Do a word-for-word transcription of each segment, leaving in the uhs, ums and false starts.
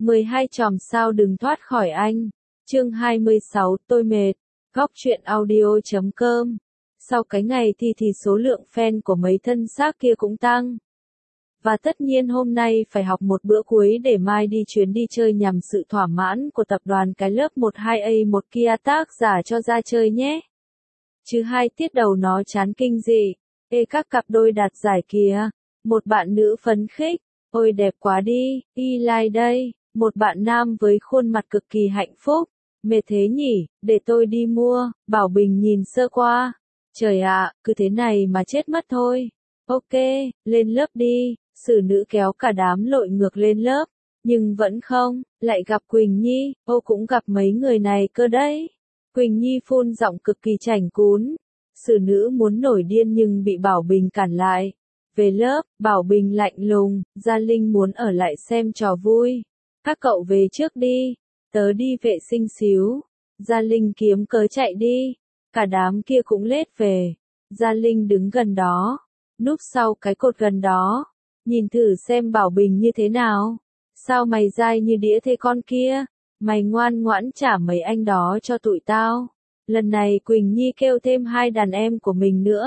mười hai chòm sao đừng thoát khỏi anh. Chương hai mươi sáu, tôi mệt. Góc truyện audio chấm com. Sau cái ngày thi thì số lượng fan của mấy thân xác kia cũng tăng. Và tất nhiên hôm nay phải học một bữa cuối để mai đi chuyến đi chơi nhằm sự thỏa mãn của tập đoàn cái lớp mười hai A một kia tác giả cho ra chơi nhé. Chứ hai tiết đầu nó chán kinh dị. Ê các cặp đôi đạt giải kìa. Một bạn nữ phấn khích. Ôi đẹp quá đi, Eli đây. Một bạn nam với khuôn mặt cực kỳ hạnh phúc. Mệt thế nhỉ, để tôi đi mua. Bảo Bình nhìn sơ qua. Trời ạ, cứ thế này mà chết mất thôi. Ok, lên lớp đi. Sử nữ kéo cả đám lội ngược lên lớp. Nhưng vẫn không, lại gặp Quỳnh Nhi. Ô cũng gặp mấy người này cơ đấy. Quỳnh Nhi phun giọng cực kỳ chảnh cún. Sử nữ muốn nổi điên nhưng bị Bảo Bình cản lại. Về lớp, Bảo Bình lạnh lùng, Gia Linh muốn ở lại xem trò vui. Các cậu về trước đi, tớ đi vệ sinh xíu. Gia Linh kiếm cớ chạy đi, cả đám kia cũng lết về. Gia Linh đứng gần đó, núp sau cái cột gần đó, nhìn thử xem Bảo Bình như thế nào. Sao mày dai như đĩa thế con kia, mày ngoan ngoãn trả mấy anh đó cho tụi tao. Lần này Quỳnh Nhi kêu thêm hai đàn em của mình nữa.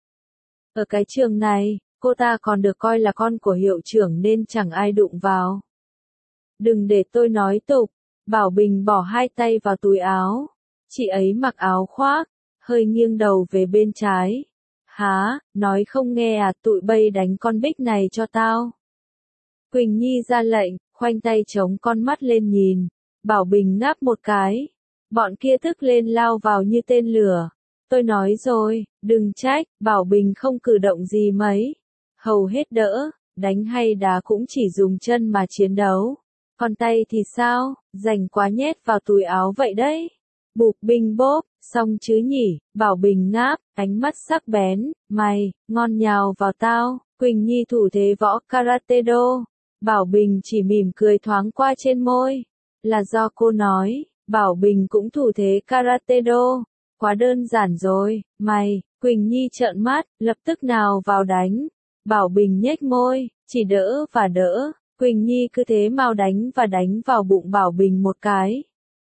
Ở cái trường này, cô ta còn được coi là con của hiệu trưởng nên chẳng ai đụng vào. Đừng để tôi nói tục. Bảo Bình bỏ hai tay vào túi áo. Chị ấy mặc áo khoác, hơi nghiêng đầu về bên trái. Hả, nói không nghe à, tụi bay đánh con Bích này cho tao. Quỳnh Nhi ra lệnh, khoanh tay chống con mắt lên nhìn. Bảo Bình ngáp một cái. Bọn kia tức lên lao vào như tên lửa. Tôi nói rồi, đừng trách, Bảo Bình không cử động gì mấy. Hầu hết đỡ, đánh hay đá cũng chỉ dùng chân mà chiến đấu. Còn tay thì sao, rảnh quá nhét vào túi áo vậy đấy. Bụp binh bốp, xong chứ nhỉ, Bảo Bình ngáp, ánh mắt sắc bén, mày, ngon nhào vào tao. Quỳnh Nhi thủ thế võ karate do. Bảo Bình chỉ mỉm cười thoáng qua trên môi. Là do cô nói, Bảo Bình cũng thủ thế karate do. Quá đơn giản rồi, mày. Quỳnh Nhi trợn mắt, lập tức nào vào đánh. Bảo Bình nhếch môi, chỉ đỡ và đỡ. Quỳnh Nhi cứ thế mau đánh và đánh vào bụng Bảo Bình một cái.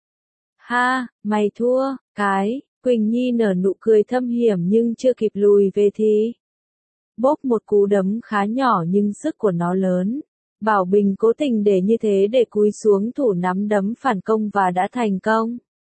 Ha, mày thua, cái. Quỳnh Nhi nở nụ cười thâm hiểm nhưng chưa kịp lùi về thì bốp một cú đấm khá nhỏ nhưng sức của nó lớn. Bảo Bình cố tình để như thế để cúi xuống thủ nắm đấm phản công và đã thành công.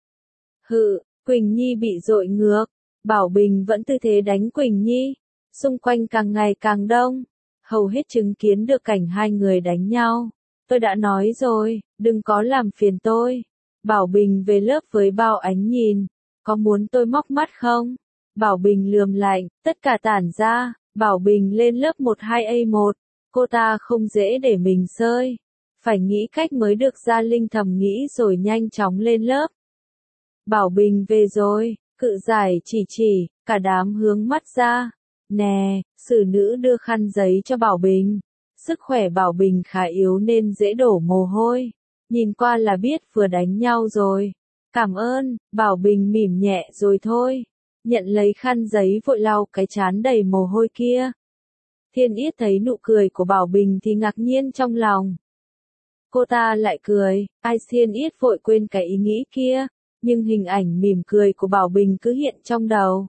Hự, Quỳnh Nhi bị dội ngược. Bảo Bình vẫn tư thế đánh Quỳnh Nhi. Xung quanh càng ngày càng đông. Hầu hết chứng kiến được cảnh hai người đánh nhau. Tôi đã nói rồi, đừng có làm phiền tôi. Bảo Bình về lớp với bao ánh nhìn. Có muốn tôi móc mắt không? Bảo Bình lườm lạnh, tất cả tản ra. Bảo Bình lên lớp mười hai A một. Cô ta không dễ để mình sơi. Phải nghĩ cách mới được, Gia Linh thầm nghĩ rồi nhanh chóng lên lớp. Bảo Bình về rồi, cự giải chỉ chỉ, cả đám hướng mắt ra. Nè, sử nữ đưa khăn giấy cho Bảo Bình. Sức khỏe Bảo Bình khá yếu nên dễ đổ mồ hôi. Nhìn qua là biết vừa đánh nhau rồi. Cảm ơn, Bảo Bình mỉm nhẹ rồi thôi. Nhận lấy khăn giấy vội lau cái trán đầy mồ hôi kia. Thiên Yết thấy nụ cười của Bảo Bình thì ngạc nhiên trong lòng. Cô ta lại cười, ai Thiên Yết vội quên cái ý nghĩ kia. Nhưng hình ảnh mỉm cười của Bảo Bình cứ hiện trong đầu.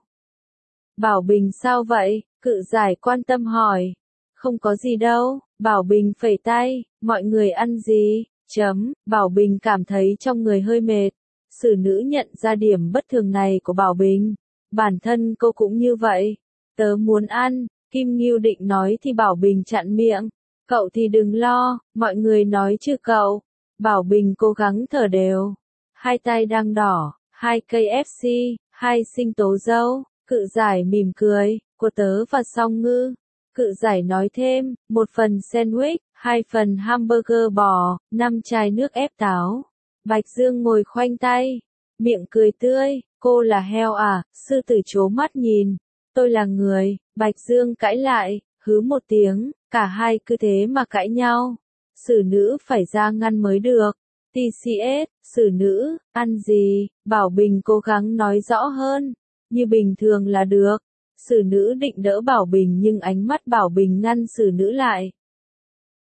Bảo Bình sao vậy? Cự giải quan tâm hỏi. Không có gì đâu, Bảo Bình phẩy tay, mọi người ăn gì? Chấm, Bảo Bình cảm thấy trong người hơi mệt. Sử nữ nhận ra điểm bất thường này của Bảo Bình. Bản thân cô cũng như vậy. Tớ muốn ăn, Kim Ngưu định nói thì Bảo Bình chặn miệng. Cậu thì đừng lo, mọi người nói chứ cậu. Bảo Bình cố gắng thở đều. Hai tay đang đỏ, hai cây ép xê, hai sinh tố dâu. Cự giải mỉm cười, của tớ và song ngư. Cự giải nói thêm, một phần sandwich, hai phần hamburger bò, năm chai nước ép táo. Bạch Dương ngồi khoanh tay, miệng cười tươi, cô là heo à? Sư tử trố mắt nhìn. Tôi là người. Bạch Dương cãi lại, hứ một tiếng, cả hai cứ thế mà cãi nhau. Sử nữ phải ra ngăn mới được. tê xê ét, sử nữ, ăn gì? Bảo Bình cố gắng nói rõ hơn. Như bình thường là được. Sử nữ định đỡ Bảo Bình nhưng ánh mắt Bảo Bình ngăn sử nữ lại.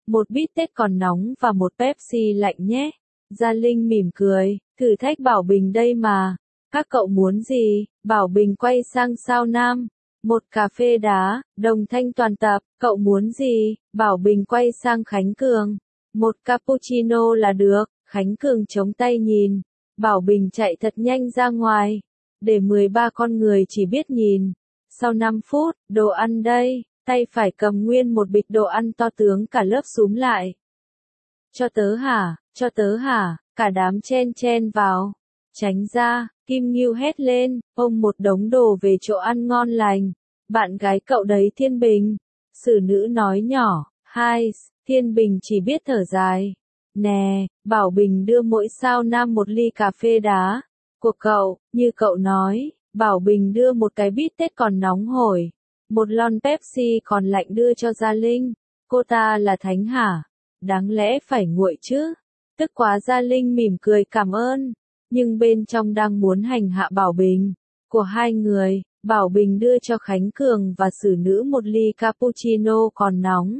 một bít tết còn nóng và một Pepsi lạnh nhé. Gia Linh mỉm cười, thử thách Bảo Bình đây mà. Các cậu muốn gì? Bảo Bình quay sang Sao Nam. Một cà phê đá, Đồng Thanh toàn tập, cậu muốn gì? Bảo Bình quay sang Khánh Cường. Một cappuccino là được. Khánh Cường chống tay nhìn. Bảo Bình chạy thật nhanh ra ngoài. Để mười ba con người chỉ biết nhìn. Sau năm phút, đồ ăn đây. Tay phải cầm nguyên một bịch đồ ăn to tướng cả lớp xúm lại. Cho tớ hả? Cho tớ hả? Cả đám chen chen vào. Tránh ra, Kim Ngưu hét lên, ôm một đống đồ về chỗ ăn ngon lành. Bạn gái cậu đấy Thiên Bình. Xử nữ nói nhỏ, hai, Thiên Bình chỉ biết thở dài. Nè, Bảo Bình đưa mỗi Sao Nam một ly cà phê đá. Của cậu, như cậu nói, Bảo Bình đưa một cái bít tết còn nóng hổi. Một lon Pepsi còn lạnh đưa cho Gia Linh. Cô ta là thánh hả? Đáng lẽ phải nguội chứ. Tức quá Gia Linh mỉm cười cảm ơn. Nhưng bên trong đang muốn hành hạ Bảo Bình. Của hai người, Bảo Bình đưa cho Khánh Cường và xử nữ một ly cappuccino còn nóng.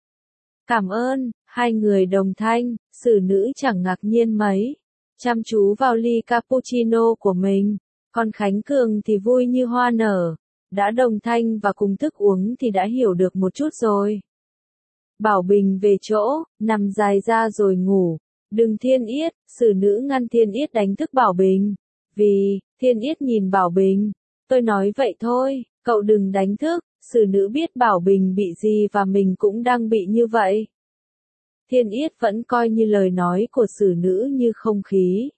Cảm ơn, hai người đồng thanh, xử nữ chẳng ngạc nhiên mấy. Chăm chú vào ly cappuccino của mình. Còn Khánh Cường thì vui như hoa nở. Đã đồng thanh và cùng thức uống thì đã hiểu được một chút rồi. Bảo Bình về chỗ, nằm dài ra rồi ngủ. Đừng Thiên Yết, xử nữ ngăn Thiên Yết đánh thức Bảo Bình. Vì, Thiên Yết nhìn Bảo Bình. Tôi nói vậy thôi, cậu đừng đánh thức, xử nữ biết Bảo Bình bị gì và mình cũng đang bị như vậy. Thiên Yết vẫn coi như lời nói của xử nữ như không khí.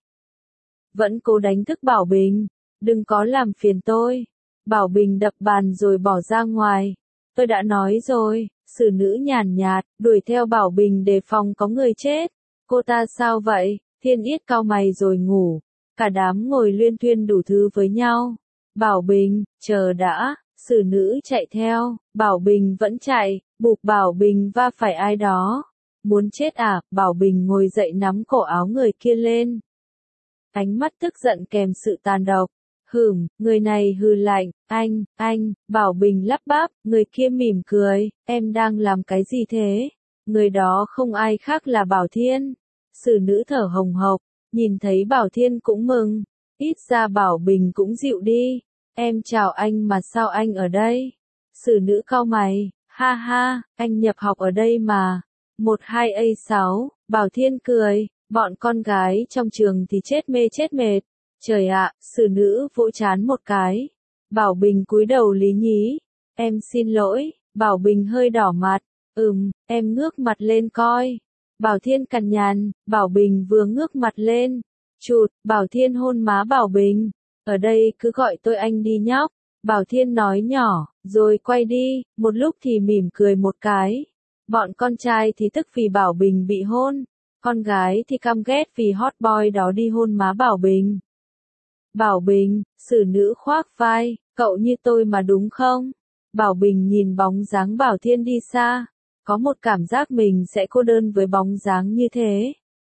Vẫn cố đánh thức Bảo Bình. Đừng có làm phiền tôi. Bảo Bình đập bàn rồi bỏ ra ngoài. Tôi đã nói rồi, xử nữ nhàn nhạt, đuổi theo Bảo Bình đề phòng có người chết. Cô ta sao vậy? Thiên Yết cau mày rồi ngủ. Cả đám ngồi luyên thuyên đủ thứ với nhau. Bảo Bình, chờ đã, xử nữ chạy theo. Bảo Bình vẫn chạy, buộc Bảo Bình va phải ai đó. Muốn chết à? Bảo Bình ngồi dậy nắm cổ áo người kia lên. Ánh mắt tức giận kèm sự tàn độc. Hửm, người này hừ lạnh, anh, anh, Bảo Bình lắp bắp, người kia mỉm cười, em đang làm cái gì thế? Người đó không ai khác là Bảo Thiên. Xử nữ thở hồng hộc, nhìn thấy Bảo Thiên cũng mừng, ít ra Bảo Bình cũng dịu đi. Em chào anh mà sao anh ở đây? Xử nữ cau mày, ha ha, anh nhập học ở đây mà. một hai A sáu, Bảo Thiên cười, bọn con gái trong trường thì chết mê chết mệt. Trời ạ, xử nữ vỗ chán một cái. Bảo Bình cúi đầu lý nhí. Em xin lỗi, Bảo Bình hơi đỏ mặt. Ừm, em ngước mặt lên coi. Bảo Thiên cằn nhằn, Bảo Bình vừa ngước mặt lên. Chụt, Bảo Thiên hôn má Bảo Bình. Ở đây cứ gọi tôi anh đi nhóc. Bảo Thiên nói nhỏ, rồi quay đi, một lúc thì mỉm cười một cái. Bọn con trai thì tức vì Bảo Bình bị hôn. Con gái thì căm ghét vì hot boy đó đi hôn má Bảo Bình. Bảo Bình, xử nữ khoác vai, cậu như tôi mà đúng không? Bảo Bình nhìn bóng dáng Bảo Thiên đi xa, có một cảm giác mình sẽ cô đơn với bóng dáng như thế.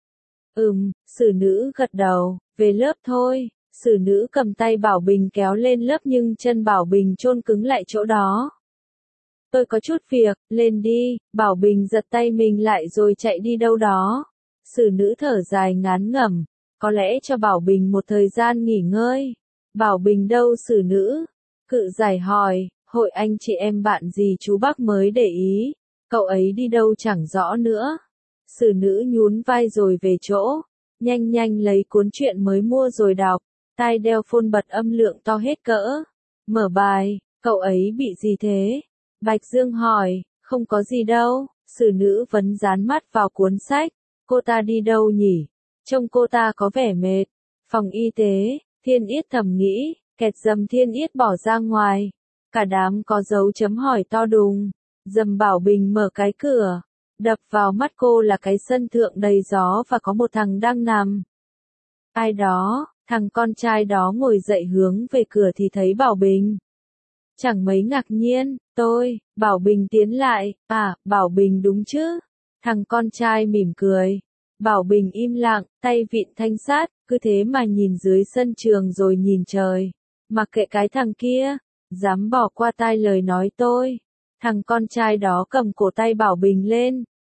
Ừm, xử nữ gật đầu, về lớp thôi. Xử nữ cầm tay Bảo Bình kéo lên lớp nhưng chân Bảo Bình chôn cứng lại chỗ đó. Tôi có chút việc, lên đi. Bảo Bình giật tay mình lại rồi chạy đi đâu đó. Xử nữ thở dài ngán ngẩm. Có lẽ cho Bảo Bình một thời gian nghỉ ngơi. Bảo Bình đâu xử nữ? Cự giải hỏi, hội anh chị em bạn gì chú bác mới để ý. Cậu ấy đi đâu chẳng rõ nữa. Xử nữ nhún vai rồi về chỗ. Nhanh nhanh lấy cuốn truyện mới mua rồi đọc. Tai đeo phone bật âm lượng to hết cỡ. Mở bài, cậu ấy bị gì thế? Bạch Dương hỏi, không có gì đâu. Xử nữ vấn dán mắt vào cuốn sách. Cô ta đi đâu nhỉ? Trông cô ta có vẻ mệt. Phòng y tế, Thiên Yết thầm nghĩ, kẹt dầm Thiên Yết bỏ ra ngoài. Cả đám có dấu chấm hỏi to đùng. Dầm Bảo Bình mở cái cửa. Đập vào mắt cô là cái sân thượng đầy gió và có một thằng đang nằm. Ai đó, thằng con trai đó ngồi dậy hướng về cửa thì thấy Bảo Bình. Chẳng mấy ngạc nhiên, tôi, Bảo Bình tiến lại, à, Bảo Bình đúng chứ? Thằng con trai mỉm cười. Bảo Bình im lặng, tay vịn thanh sát, cứ thế mà nhìn dưới sân trường rồi nhìn trời. Mặc kệ cái thằng kia, dám bỏ qua tai lời nói tôi. Thằng con trai đó cầm cổ tay Bảo Bình lên.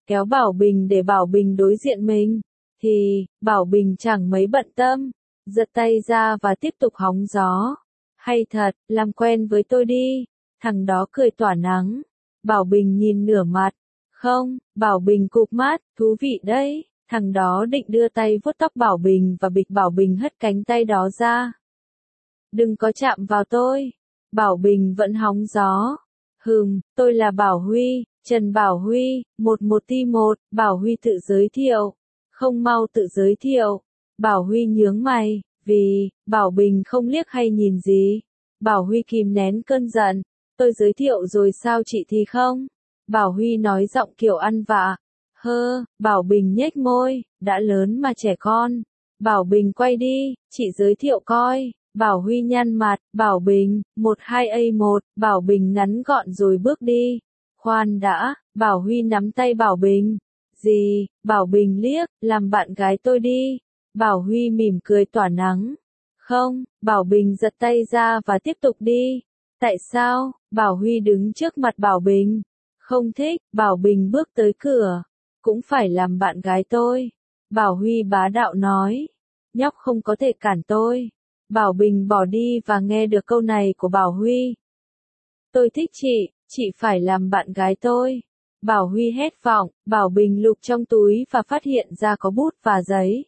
kéo Bảo Bình để Bảo Bình đối diện mình, thì, Bảo Bình chẳng mấy bận tâm, giật tay ra và tiếp tục hóng gió. Hay thật, làm quen với tôi đi, thằng đó cười tỏa nắng. Bảo Bình nhìn nửa mặt, không, Bảo Bình cụp mắt, thú vị đấy, thằng đó định đưa tay vuốt tóc Bảo Bình và bịch Bảo Bình hất cánh tay đó ra. Đừng có chạm vào tôi, Bảo Bình vẫn hóng gió. Hừm, tôi là Bảo Huy, Trần Bảo Huy, một một ti một, Bảo Huy tự giới thiệu. Không mau tự giới thiệu. Bảo Huy nhướng mày, vì, Bảo Bình không liếc hay nhìn gì. Bảo Huy kìm nén cơn giận, tôi giới thiệu rồi sao chị thì không? Bảo Huy nói giọng kiểu ăn vạ. Hơ, Bảo Bình nhếch môi, đã lớn mà trẻ con. Bảo Bình quay đi, chị giới thiệu coi. Bảo Huy nhăn mặt, Bảo Bình, một hai A một, Bảo Bình ngắn gọn rồi bước đi. Khoan đã, Bảo Huy nắm tay Bảo Bình. Gì, Bảo Bình liếc, làm bạn gái tôi đi. Bảo Huy mỉm cười tỏa nắng. Không, Bảo Bình giật tay ra và tiếp tục đi. Tại sao? Bảo Huy đứng trước mặt Bảo Bình. Không thích, Bảo Bình bước tới cửa. Cũng phải làm bạn gái tôi. Bảo Huy bá đạo nói. Nhóc không có thể cản tôi. Bảo Bình bỏ đi và nghe được câu này của Bảo Huy. Tôi thích chị, chị phải làm bạn gái tôi. Bảo Huy hét vọng, Bảo Bình lục trong túi và phát hiện ra có bút và giấy.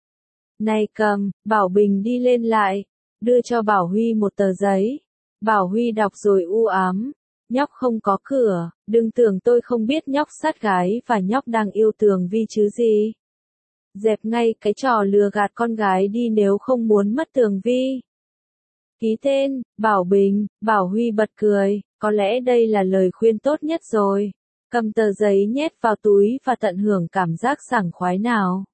Này cầm, Bảo Bình đi lên lại, đưa cho Bảo Huy một tờ giấy. Bảo Huy đọc rồi u ám. Nhóc không có cửa, đừng tưởng tôi không biết nhóc sát gái và nhóc đang yêu Tường Vi chứ gì. Dẹp ngay cái trò lừa gạt con gái đi nếu không muốn mất Tường Vi. Ký tên, Bảo Bình, Bảo Huy bật cười, có lẽ đây là lời khuyên tốt nhất rồi. Cầm tờ giấy nhét vào túi và tận hưởng cảm giác sảng khoái nào.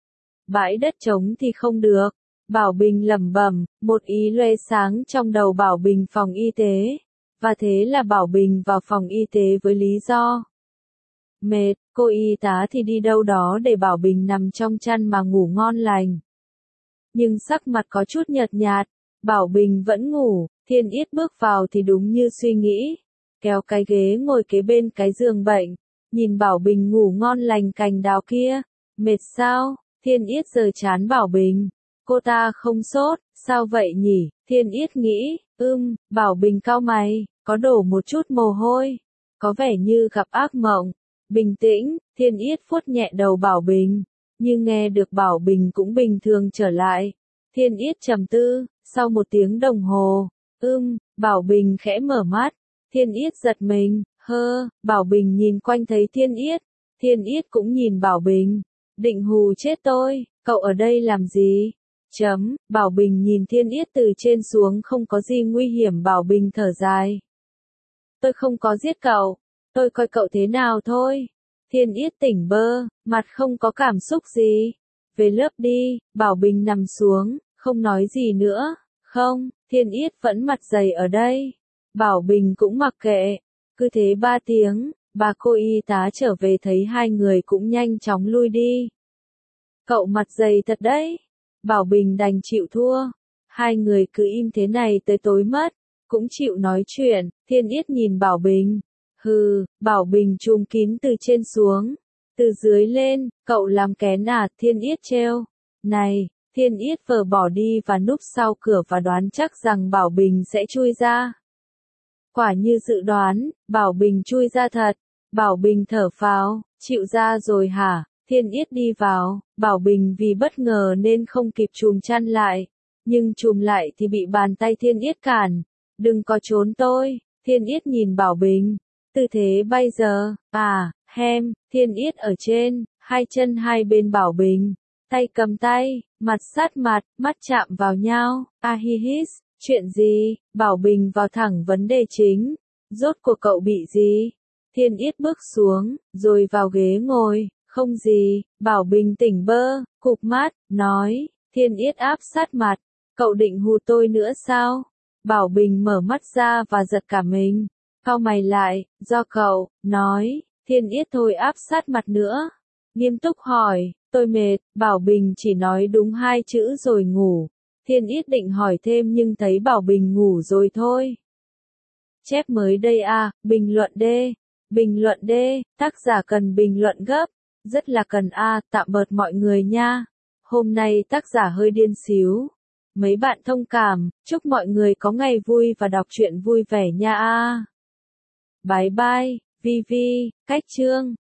Bãi đất trống thì không được. Bảo Bình lẩm bẩm, một ý lóe sáng trong đầu Bảo Bình phòng y tế. Và thế là Bảo Bình vào phòng y tế với lý do. Mệt, cô y tá thì đi đâu đó để Bảo Bình nằm trong chăn mà ngủ ngon lành. Nhưng sắc mặt có chút nhợt nhạt, Bảo Bình vẫn ngủ, Thiên Yết bước vào thì đúng như suy nghĩ. Kéo cái ghế ngồi kế bên cái giường bệnh, nhìn Bảo Bình ngủ ngon lành cành đào kia. Mệt sao? Thiên Yết giơ trán Bảo Bình. Cô ta không sốt, sao vậy nhỉ? Thiên Yết nghĩ, ưm, Bảo Bình cau mày, có đổ một chút mồ hôi. Có vẻ như gặp ác mộng. Bình tĩnh, Thiên Yết vuốt nhẹ đầu Bảo Bình. Nhưng nghe được Bảo Bình cũng bình thường trở lại. Thiên Yết trầm tư, sau một tiếng đồng hồ. Ưm, Bảo Bình khẽ mở mắt. Thiên Yết giật mình, hơ, Bảo Bình nhìn quanh thấy Thiên Yết. Thiên Yết cũng nhìn Bảo Bình. Định hù chết tôi, cậu ở đây làm gì? Chấm, Bảo Bình nhìn Thiên Yết từ trên xuống không có gì nguy hiểm. Bảo Bình thở dài. Tôi không có giết cậu, tôi coi cậu thế nào thôi. Thiên Yết tỉnh bơ, mặt không có cảm xúc gì. Về lớp đi, Bảo Bình nằm xuống, không nói gì nữa. Không, Thiên Yết vẫn mặt dày ở đây. Bảo Bình cũng mặc kệ. Cứ thế ba tiếng, bà cô y tá trở về thấy hai người cũng nhanh chóng lui đi. Cậu mặt dày thật đấy. Bảo Bình đành chịu thua. Hai người cứ im thế này tới tối mất. Cũng chịu nói chuyện. Thiên Yết nhìn Bảo Bình. Hừ, Bảo Bình trùm kín từ trên xuống. Từ dưới lên, cậu làm kén à? Thiên Yết trêu. Này, Thiên Yết vờ bỏ đi và núp sau cửa và đoán chắc rằng Bảo Bình sẽ chui ra. Quả như dự đoán, Bảo Bình chui ra thật. Bảo Bình thở phào, chịu ra rồi hả? Thiên Yết đi vào, Bảo Bình vì bất ngờ nên không kịp chùm chăn lại. Nhưng chùm lại thì bị bàn tay Thiên Yết cản. Đừng có trốn tôi. Thiên Yết nhìn Bảo Bình. Tư thế bây giờ, à, hem, Thiên Yết ở trên, hai chân hai bên Bảo Bình. Tay cầm tay, mặt sát mặt, mắt chạm vào nhau. Ahihis, chuyện gì? Bảo Bình vào thẳng vấn đề chính. Rốt cuộc cậu bị gì? Thiên Yết bước xuống, rồi vào ghế ngồi. Không gì, Bảo Bình tỉnh bơ, cụp mắt, nói. Thiên Yết áp sát mặt. Cậu định hù tôi nữa sao? Bảo Bình mở mắt ra và giật cả mình. Cau mày lại, do cậu, nói. Thiên Yết thôi áp sát mặt nữa. Nghiêm túc hỏi, tôi mệt. Bảo Bình chỉ nói đúng hai chữ rồi ngủ. Thiên Yết định hỏi thêm nhưng thấy Bảo Bình ngủ rồi thôi. Chép mới đây à, bình luận D. Bình luận đê, tác giả cần bình luận gấp. Rất là cần a, tạm bợt mọi người nha. Hôm nay tác giả hơi điên xíu. Mấy bạn thông cảm, chúc mọi người có ngày vui và đọc truyện vui vẻ nha a. Bye bye, Vi Vi, Cách Chương.